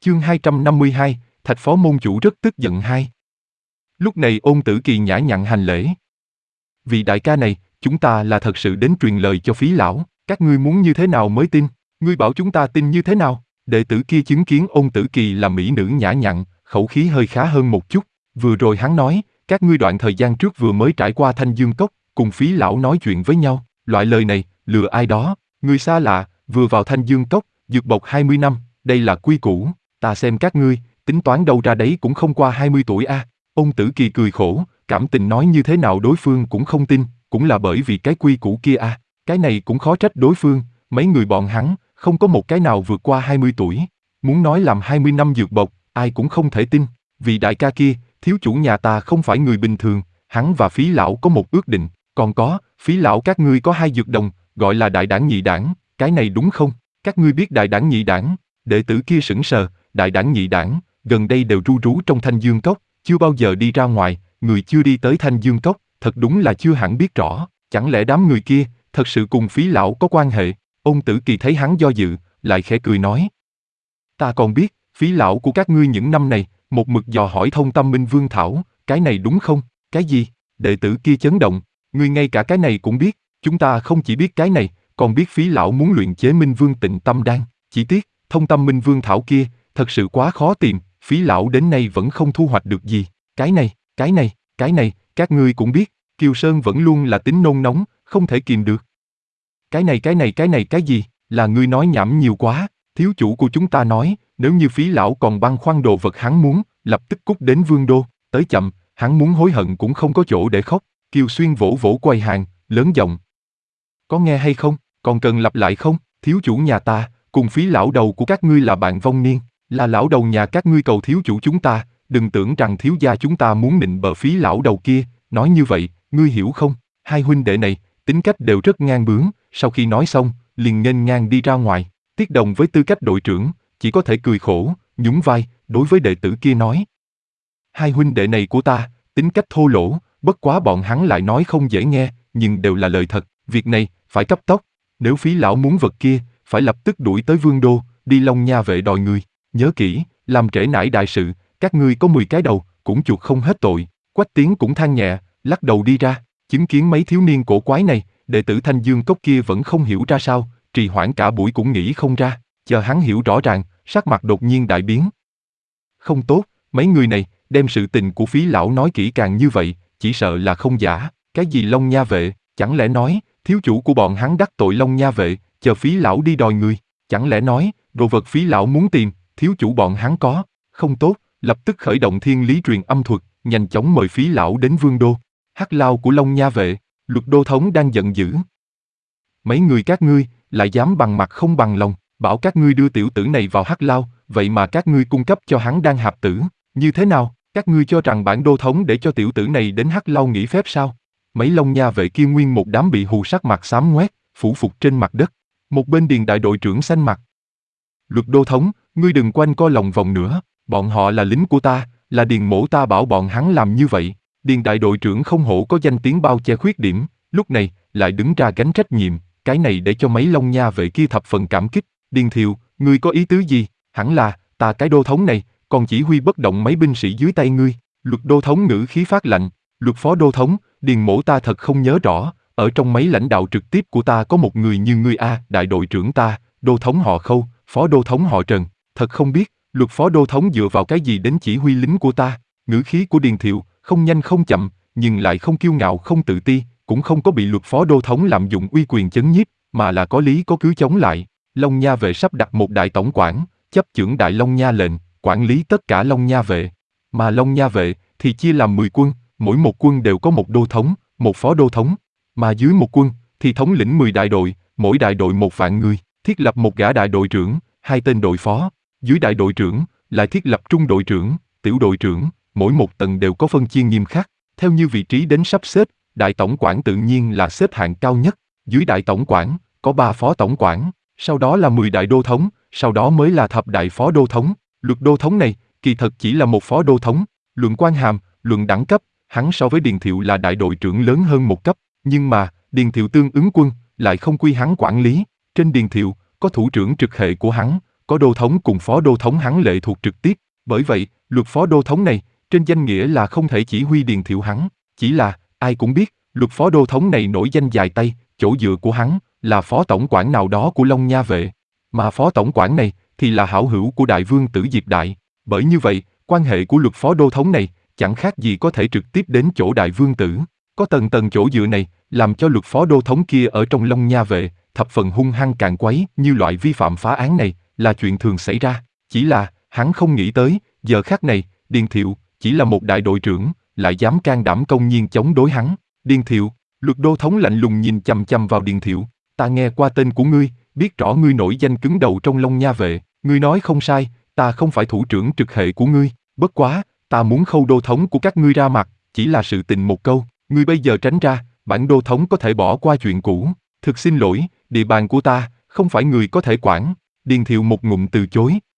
Chương 252, Thạch phó môn chủ rất tức giận hai. Lúc này Ôn Tử Kỳ nhã nhặn hành lễ. Vị đại ca này, chúng ta là thật sự đến truyền lời cho Phí lão, các ngươi muốn như thế nào mới tin, ngươi bảo chúng ta tin như thế nào? Đệ tử kia chứng kiến Ôn Tử Kỳ là mỹ nữ nhã nhặn, khẩu khí hơi khá hơn một chút. Vừa rồi hắn nói, các ngươi đoạn thời gian trước vừa mới trải qua Thanh Dương Cốc, cùng Phí lão nói chuyện với nhau, loại lời này, lừa ai đó, người xa lạ, vừa vào Thanh Dương Cốc, dược bộc 20 năm, đây là quy củ, ta xem các ngươi, tính toán đâu ra đấy cũng không qua 20 tuổi a. Ôn Tử Kỳ cười khổ, cảm tình nói như thế nào đối phương cũng không tin, cũng là bởi vì cái quy củ kia a. Cái này cũng khó trách đối phương, mấy người bọn hắn, không có một cái nào vượt qua 20 tuổi. Muốn nói làm 20 năm dược bộc, ai cũng không thể tin. Vì đại ca kia, thiếu chủ nhà ta không phải người bình thường, hắn và Phí lão có một ước định, còn có, Phí lão các ngươi có 2 dược đồng, gọi là đại đảng nhị đảng, cái này đúng không? Các ngươi biết đại đảng nhị đảng? Đệ tử kia sững sờ, đại đảng nhị đảng, gần đây đều ru rú trong Thanh Dương Cốc, chưa bao giờ đi ra ngoài, người chưa đi tới Thanh Dương Cốc, thật đúng là chưa hẳn biết rõ, chẳng lẽ đám người kia, thật sự cùng Phí lão có quan hệ? Ôn Tử Kỳ thấy hắn do dự, lại khẽ cười nói. Ta còn biết, Phí lão của các ngươi những năm này, một mực dò hỏi Thông Tâm Minh Vương Thảo, cái này đúng không? Cái gì? Đệ tử kia chấn động, ngươi ngay cả cái này cũng biết, chúng ta không chỉ biết cái này, còn biết Phí lão muốn luyện chế Minh Vương Tịnh Tâm Đan, chỉ tiếc, Thông Tâm Minh Vương Thảo kia, thật sự quá khó tìm, Phí lão đến nay vẫn không thu hoạch được gì. Cái này, các ngươi cũng biết, Kiều Sơn vẫn luôn là tính nôn nóng, không thể kìm được. Cái gì, là ngươi nói nhảm nhiều quá, thiếu chủ của chúng ta nói, nếu như Phí lão còn băn khoăn đồ vật hắn muốn, lập tức cút đến Vương Đô, tới chậm, hắn muốn hối hận cũng không có chỗ để khóc. Kiều Xuyên vỗ vỗ quầy hàng, lớn giọng. Có nghe hay không, còn cần lặp lại không? Thiếu chủ nhà ta, cùng Phí lão đầu của các ngươi là bạn vong niên, là lão đầu nhà các ngươi cầu thiếu chủ chúng ta, đừng tưởng rằng thiếu gia chúng ta muốn nịnh bợ Phí lão đầu kia, nói như vậy, ngươi hiểu không? Hai huynh đệ này, tính cách đều rất ngang bướng, sau khi nói xong, liền nghênh ngang đi ra ngoài. Tiết Đồng với tư cách đội trưởng, chỉ có thể cười khổ, nhún vai, đối với đệ tử kia nói. Hai huynh đệ này của ta, tính cách thô lỗ, bất quá bọn hắn lại nói không dễ nghe, nhưng đều là lời thật, việc này, phải cấp tốc, nếu Phí lão muốn vật kia, phải lập tức đuổi tới Vương Đô, đi Long Nha vệ đòi người, nhớ kỹ, làm trễ nải đại sự, các ngươi có 10 cái đầu, cũng chuộc không hết tội. Quách Tiến cũng than nhẹ, lắc đầu đi ra, chứng kiến mấy thiếu niên cổ quái này, đệ tử Thanh Dương Cốc kia vẫn không hiểu ra sao, trì hoãn cả buổi cũng nghĩ không ra, chờ hắn hiểu rõ ràng, sắc mặt đột nhiên đại biến. Không tốt, mấy người này, đem sự tình của Phí lão nói kỹ càng như vậy, chỉ sợ là không giả, cái gì Long Nha vệ, chẳng lẽ nói, thiếu chủ của bọn hắn đắc tội Long Nha vệ, chờ Phí lão đi đòi người, chẳng lẽ nói, đồ vật Phí lão muốn tìm, thiếu chủ bọn hắn có, không tốt, lập tức khởi động thiên lý truyền âm thuật, nhanh chóng mời Phí lão đến Vương Đô. Hắc Lao của Long Nha vệ, Luật Đô thống đang giận dữ. Mấy người các ngươi, lại dám bằng mặt không bằng lòng, bảo các ngươi đưa tiểu tử này vào Hắc Lao, vậy mà các ngươi cung cấp cho hắn đan hạp tử, như thế nào? Các ngươi cho rằng bản đô thống để cho tiểu tử này đến Hắc Lao nghỉ phép sao? Mấy Long Nha vệ kia nguyên một đám bị hù sắc mặt xám ngoét, phủ phục trên mặt đất. Một bên Điền đại đội trưởng xanh mặt. Luật Đô thống, ngươi đừng quanh co lòng vòng nữa, bọn họ là lính của ta, là Điền mỗ ta bảo bọn hắn làm như vậy. Điền đại đội trưởng không hổ có danh tiếng bao che khuyết điểm, lúc này lại đứng ra gánh trách nhiệm, cái này để cho mấy Long Nha vệ kia thập phần cảm kích. Điền Thiệu, ngươi có ý tứ gì? Hẳn là, ta cái đô thống này, còn chỉ huy bất động mấy binh sĩ dưới tay ngươi. Luật Đô thống ngữ khí phát lạnh, Luật phó đô thống, Điền mỗ ta thật không nhớ rõ, ở trong mấy lãnh đạo trực tiếp của ta có một người như ngươi a, đại đội trưởng ta, đô thống họ Khâu, phó đô thống họ Trần, thật không biết, Luật phó đô thống dựa vào cái gì đến chỉ huy lính của ta? Ngữ khí của Điền Thiệu không nhanh không chậm, nhưng lại không kiêu ngạo không tự ti, cũng không có bị Luật phó đô thống lạm dụng uy quyền chấn nhiếp, mà là có lý có cứ chống lại. Long Nha vệ sắp đặt một đại tổng quản, chấp chưởng Đại Long Nha lệnh, quản lý tất cả Long Nha vệ. Mà Long Nha vệ thì chia làm 10 quân, mỗi một quân đều có một đô thống, một phó đô thống. Mà dưới một quân thì thống lĩnh 10 đại đội, mỗi đại đội 1 vạn người, thiết lập một gã đại đội trưởng, 2 tên đội phó. Dưới đại đội trưởng lại thiết lập trung đội trưởng, tiểu đội trưởng, mỗi một tầng đều có phân chia nghiêm khắc, theo như vị trí đến sắp xếp, đại tổng quản tự nhiên là xếp hạng cao nhất, dưới đại tổng quản có 3 phó tổng quản, sau đó là 10 đại đô thống, sau đó mới là thập đại phó đô thống. Luật đô thống này, kỳ thật chỉ là một phó đô thống, luận quan hàm, luận đẳng cấp, hắn so với Điền Thiệu là đại đội trưởng lớn hơn một cấp, nhưng mà, Điền Thiệu tương ứng quân, lại không quy hắn quản lý, trên Điền Thiệu, có thủ trưởng trực hệ của hắn, có đô thống cùng phó đô thống hắn lệ thuộc trực tiếp, bởi vậy, luật phó đô thống này, trên danh nghĩa là không thể chỉ huy Điền Thiệu hắn, chỉ là, ai cũng biết, luật phó đô thống này nổi danh dài tay, chỗ dựa của hắn, là phó tổng quản nào đó của Long Nha vệ, mà phó tổng quản này, thì là hảo hữu của đại vương tử Diệp Đại, bởi như vậy, quan hệ của luật phó đô thống này, chẳng khác gì có thể trực tiếp đến chỗ đại vương tử, có tầng tầng chỗ dựa này, làm cho luật phó đô thống kia ở trong Long Nha vệ, thập phần hung hăng càn quấy, như loại vi phạm phá án này, là chuyện thường xảy ra, chỉ là, hắn không nghĩ tới, giờ khắc này, Điền Thiệu, chỉ là một đại đội trưởng, lại dám can đảm công nhiên chống đối hắn. Điền Thiệu, luật đô thống lạnh lùng nhìn chằm chằm vào Điền Thiệu, ta nghe qua tên của ngươi, biết rõ ngươi nổi danh cứng đầu trong Long Nha vệ, ngươi nói không sai, ta không phải thủ trưởng trực hệ của ngươi, bất quá, ta muốn khâu đô thống của các ngươi ra mặt, chỉ là sự tình một câu, ngươi bây giờ tránh ra, bản đô thống có thể bỏ qua chuyện cũ, thực xin lỗi, địa bàn của ta, không phải người có thể quản. Điền Thiệu một ngụm từ chối,